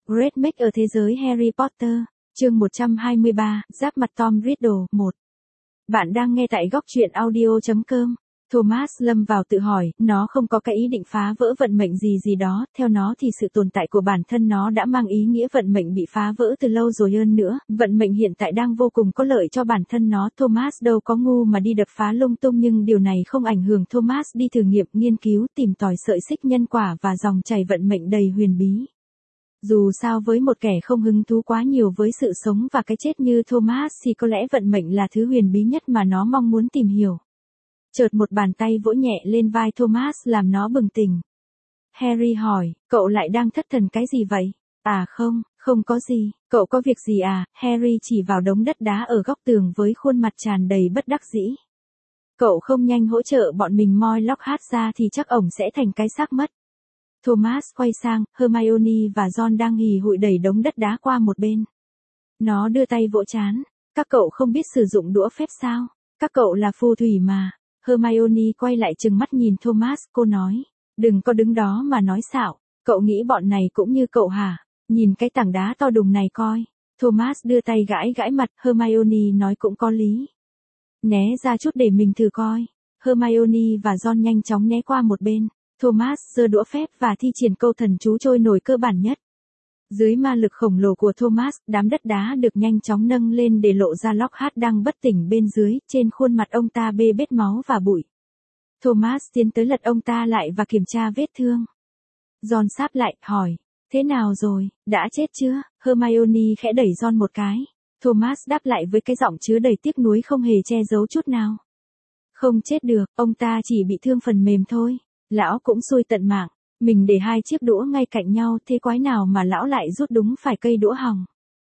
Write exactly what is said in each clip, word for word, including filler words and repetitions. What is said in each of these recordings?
Great Make ở thế giới Harry Potter, chương một trăm hai mươi ba, giáp mặt Tom Riddle, một. Bạn đang nghe tại góc truyện audio chấm com. Thomas lâm vào tự hỏi, nó không có cái ý định phá vỡ vận mệnh gì gì đó, theo nó thì sự tồn tại của bản thân nó đã mang ý nghĩa vận mệnh bị phá vỡ từ lâu rồi hơn nữa, vận mệnh hiện tại đang vô cùng có lợi cho bản thân nó. Thomas đâu có ngu mà đi đập phá lung tung, nhưng điều này không ảnh hưởng Thomas đi thử nghiệm, nghiên cứu, tìm tòi sợi xích nhân quả và dòng chảy vận mệnh đầy huyền bí. Dù sao với một kẻ không hứng thú quá nhiều với sự sống và cái chết như Thomas thì có lẽ vận mệnh là thứ huyền bí nhất mà nó mong muốn tìm hiểu. Chợt một bàn tay vỗ nhẹ lên vai Thomas làm nó bừng tỉnh. Harry hỏi, cậu lại đang thất thần cái gì vậy? À không, không có gì, cậu có việc gì à? Harry chỉ vào đống đất đá ở góc tường với khuôn mặt tràn đầy bất đắc dĩ. Cậu không nhanh hỗ trợ bọn mình moi Lockhart ra thì chắc ổng sẽ thành cái xác mất. Thomas quay sang, Hermione và Ron đang hì hụi đẩy đống đất đá qua một bên. Nó đưa tay vỗ trán. Các cậu không biết sử dụng đũa phép sao? Các cậu là phù thủy mà. Hermione quay lại trừng mắt nhìn Thomas, cô nói. Đừng có đứng đó mà nói xạo. Cậu nghĩ bọn này cũng như cậu hả? Nhìn cái tảng đá to đùng này coi. Thomas đưa tay gãi gãi mặt, Hermione nói cũng có lý. Né ra chút để mình thử coi. Hermione và Ron nhanh chóng né qua một bên. Thomas giơ đũa phép và thi triển câu thần chú trôi nổi cơ bản nhất. Dưới ma lực khổng lồ của Thomas, đám đất đá được nhanh chóng nâng lên để lộ ra Lockhart đang bất tỉnh bên dưới, trên khuôn mặt ông ta bê bết máu và bụi. Thomas tiến tới lật ông ta lại và kiểm tra vết thương. Ron sáp lại, hỏi, thế nào rồi, đã chết chưa? Hermione khẽ đẩy Ron một cái. Thomas đáp lại với cái giọng chứa đầy tiếc nuối không hề che giấu chút nào. Không chết được, ông ta chỉ bị thương phần mềm thôi. Lão cũng xui tận mạng, mình để hai chiếc đũa ngay cạnh nhau, thế quái nào mà lão lại rút đúng phải cây đũa hỏng.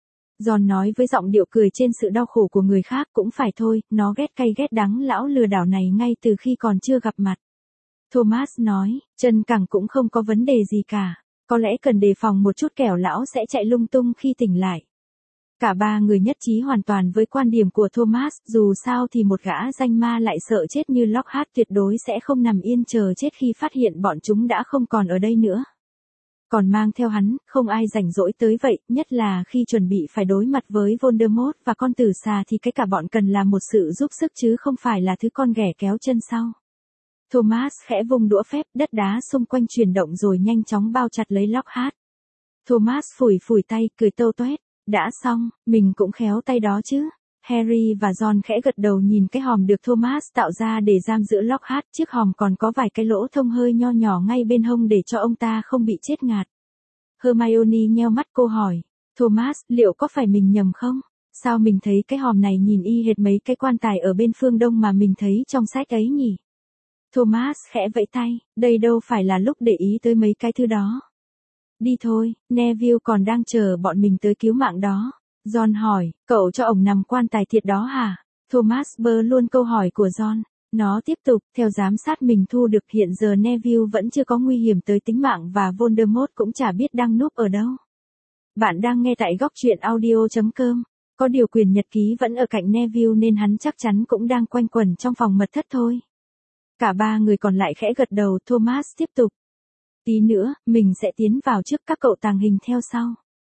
Ron nói với giọng điệu cười trên sự đau khổ của người khác, cũng phải thôi, nó ghét cay ghét đắng lão lừa đảo này ngay từ khi còn chưa gặp mặt. Thomas nói, chân cẳng cũng không có vấn đề gì cả, có lẽ cần đề phòng một chút kẻo lão sẽ chạy lung tung khi tỉnh lại. Cả ba người nhất trí hoàn toàn với quan điểm của Thomas, dù sao thì một gã danh ma lại sợ chết như Lockhart tuyệt đối sẽ không nằm yên chờ chết khi phát hiện bọn chúng đã không còn ở đây nữa. Còn mang theo hắn, không ai rảnh rỗi tới vậy, nhất là khi chuẩn bị phải đối mặt với Voldemort và con tử xà thì cái cả bọn cần là một sự giúp sức chứ không phải là thứ con ghẻ kéo chân sau. Thomas khẽ vung đũa phép, đất đá xung quanh chuyển động rồi nhanh chóng bao chặt lấy Lockhart. Thomas phủi phủi tay, cười tâu toét. Đã xong, mình cũng khéo tay đó chứ. Harry và Ron khẽ gật đầu nhìn cái hòm được Thomas tạo ra để giam giữ Lockhart, chiếc hòm còn có vài cái lỗ thông hơi nho nhỏ ngay bên hông để cho ông ta không bị chết ngạt. Hermione nheo mắt, cô hỏi, Thomas, liệu có phải mình nhầm không? Sao mình thấy cái hòm này nhìn y hệt mấy cái quan tài ở bên phương Đông mà mình thấy trong sách ấy nhỉ? Thomas khẽ vẫy tay, đây đâu phải là lúc để ý tới mấy cái thứ đó. Đi thôi, Neville còn đang chờ bọn mình tới cứu mạng đó. Ron hỏi, cậu cho ổng nằm quan tài thiệt đó hả? Thomas bơ luôn câu hỏi của Ron. Nó tiếp tục, theo giám sát mình thu được hiện giờ Neville vẫn chưa có nguy hiểm tới tính mạng và Voldemort cũng chả biết đang núp ở đâu. Bạn đang nghe tại góc truyện audio chấm com. Có điều quyền nhật ký vẫn ở cạnh Neville nên hắn chắc chắn cũng đang quanh quẩn trong phòng mật thất thôi. Cả ba người còn lại khẽ gật đầu. Thomas tiếp tục. Tí nữa, mình sẽ tiến vào trước, các cậu tàng hình theo sau.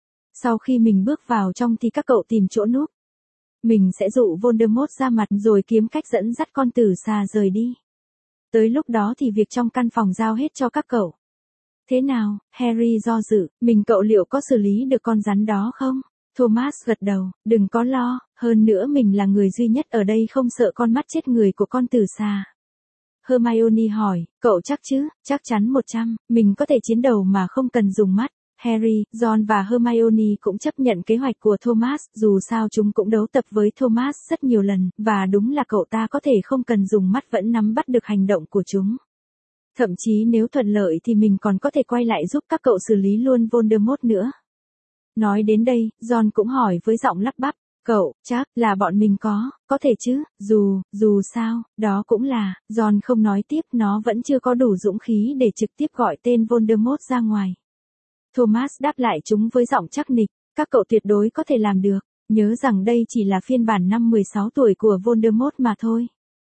Sau khi mình bước vào trong thì các cậu tìm chỗ núp. Mình sẽ dụ Voldemort ra mặt rồi kiếm cách dẫn dắt con tử xà rời đi. Tới lúc đó thì việc trong căn phòng giao hết cho các cậu. Thế nào, Harry do dự, mình cậu liệu có xử lý được con rắn đó không? Thomas gật đầu, đừng có lo, hơn nữa mình là người duy nhất ở đây không sợ con mắt chết người của con tử xà. Hermione hỏi, cậu chắc chứ? Chắc chắn một trăm, mình có thể chiến đấu mà không cần dùng mắt. Harry, Ron và Hermione cũng chấp nhận kế hoạch của Thomas, dù sao chúng cũng đấu tập với Thomas rất nhiều lần, và đúng là cậu ta có thể không cần dùng mắt vẫn nắm bắt được hành động của chúng. Thậm chí nếu thuận lợi thì mình còn có thể quay lại giúp các cậu xử lý luôn Voldemort nữa. Nói đến đây, Ron cũng hỏi với giọng lắp bắp. Cậu, chắc là bọn mình có, có thể chứ, dù, dù sao, đó cũng là, Ron không nói tiếp, nó vẫn chưa có đủ dũng khí để trực tiếp gọi tên Voldemort ra ngoài. Thomas đáp lại chúng với giọng chắc nịch, các cậu tuyệt đối có thể làm được, nhớ rằng đây chỉ là phiên bản năm mười sáu tuổi của Voldemort mà thôi.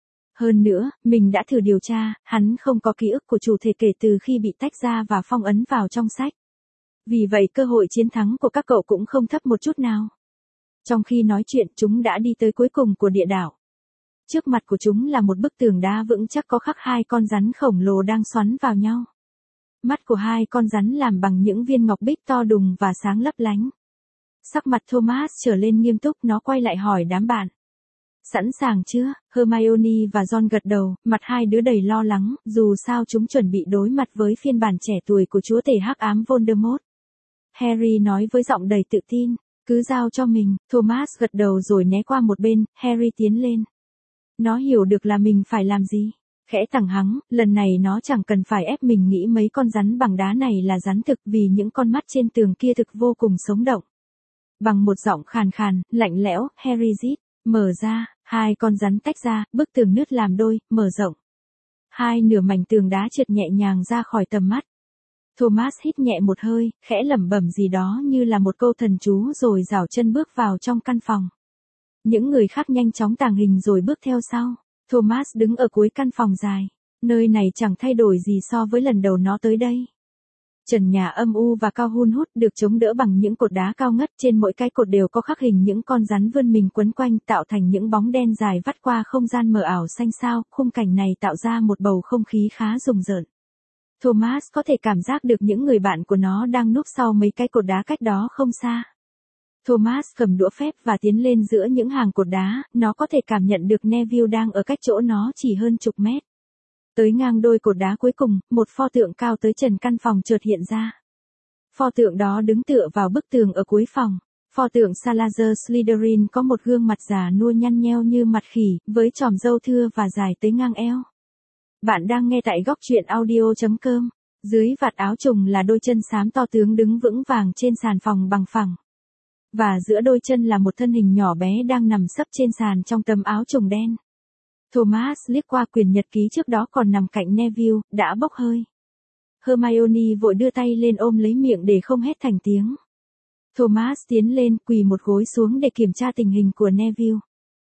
Hơn nữa, mình đã thử điều tra, hắn không có ký ức của chủ thể kể từ khi bị tách ra và phong ấn vào trong sách. Vì vậy cơ hội chiến thắng của các cậu cũng không thấp một chút nào. Trong khi nói chuyện, chúng đã đi tới cuối cùng của địa đảo. Trước mặt của chúng là một bức tường đá vững chắc có khắc hai con rắn khổng lồ đang xoắn vào nhau. Mắt của hai con rắn làm bằng những viên ngọc bích to đùng và sáng lấp lánh. Sắc mặt Thomas trở lên nghiêm túc, nó quay lại hỏi đám bạn. Sẵn sàng chưa? Hermione và Ron gật đầu, mặt hai đứa đầy lo lắng, dù sao chúng chuẩn bị đối mặt với phiên bản trẻ tuổi của chúa tể hắc ám Voldemort. Harry nói với giọng đầy tự tin, cứ giao cho mình. Thomas gật đầu rồi né qua một bên, Harry tiến lên. Nó hiểu được là mình phải làm gì. Khẽ thẳng hắng, lần này nó chẳng cần phải ép mình nghĩ mấy con rắn bằng đá này là rắn thực vì những con mắt trên tường kia thực vô cùng sống động. Bằng một giọng khàn khàn, lạnh lẽo, Harry rít, mở ra, hai con rắn tách ra, bức tường nứt làm đôi, mở rộng. Hai nửa mảnh tường đá trượt nhẹ nhàng ra khỏi tầm mắt. Thomas hít nhẹ một hơi, khẽ lẩm bẩm gì đó như là một câu thần chú rồi giảo chân bước vào trong căn phòng. Những người khác nhanh chóng tàng hình rồi bước theo sau. Thomas đứng ở cuối căn phòng dài. Nơi này chẳng thay đổi gì so với lần đầu nó tới đây. Trần nhà âm u và cao hun hút được chống đỡ bằng những cột đá cao ngất, trên mỗi cái cột đều có khắc hình những con rắn vươn mình quấn quanh tạo thành những bóng đen dài vắt qua không gian mờ ảo xanh xao, khung cảnh này tạo ra một bầu không khí khá rùng rợn. Thomas có thể cảm giác được những người bạn của nó đang núp sau mấy cái cột đá cách đó không xa. Thomas cầm đũa phép và tiến lên giữa những hàng cột đá, nó có thể cảm nhận được Neville đang ở cách chỗ nó chỉ hơn chục mét. Tới ngang đôi cột đá cuối cùng, một pho tượng cao tới trần căn phòng chợt hiện ra. Pho tượng đó đứng tựa vào bức tường ở cuối phòng. Pho tượng Salazar Slytherin có một gương mặt già nua nhăn nheo như mặt khỉ, với chòm râu thưa và dài tới ngang eo. Bạn đang nghe tại góc truyện audio chấm com. Dưới vạt áo trùng là đôi chân xám to tướng đứng vững vàng trên sàn phòng bằng phẳng. Và giữa đôi chân là một thân hình nhỏ bé đang nằm sấp trên sàn trong tấm áo trùng đen. Thomas liếc qua quyển nhật ký trước đó còn nằm cạnh Neville, đã bốc hơi. Hermione vội đưa tay lên ôm lấy miệng để không hét thành tiếng. Thomas tiến lên, quỳ một gối xuống để kiểm tra tình hình của Neville.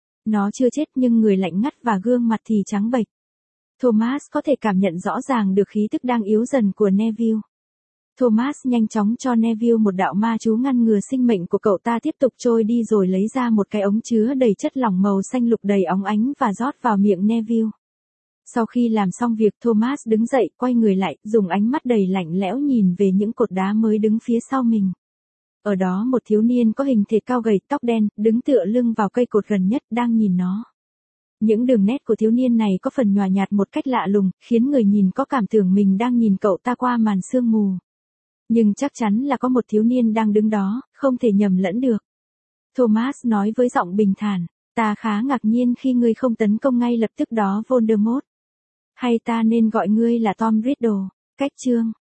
Nó chưa chết nhưng người lạnh ngắt và gương mặt thì trắng bệch. Thomas có thể cảm nhận rõ ràng được khí tức đang yếu dần của Neville. Thomas nhanh chóng cho Neville một đạo ma chú ngăn ngừa sinh mệnh của cậu ta tiếp tục trôi đi rồi lấy ra một cái ống chứa đầy chất lỏng màu xanh lục đầy óng ánh và rót vào miệng Neville. Sau khi làm xong việc, Thomas đứng dậy, quay người lại, dùng ánh mắt đầy lạnh lẽo nhìn về những cột đá mới đứng phía sau mình. Ở đó một thiếu niên có hình thể cao gầy, tóc đen, đứng tựa lưng vào cây cột gần nhất, đang nhìn nó. Những đường nét của thiếu niên này có phần nhòa nhạt một cách lạ lùng, khiến người nhìn có cảm tưởng mình đang nhìn cậu ta qua màn sương mù. Nhưng chắc chắn là có một thiếu niên đang đứng đó, không thể nhầm lẫn được. Thomas nói với giọng bình thản, ta khá ngạc nhiên khi ngươi không tấn công ngay lập tức đó Voldemort. Hay ta nên gọi ngươi là Tom Riddle. Cách chương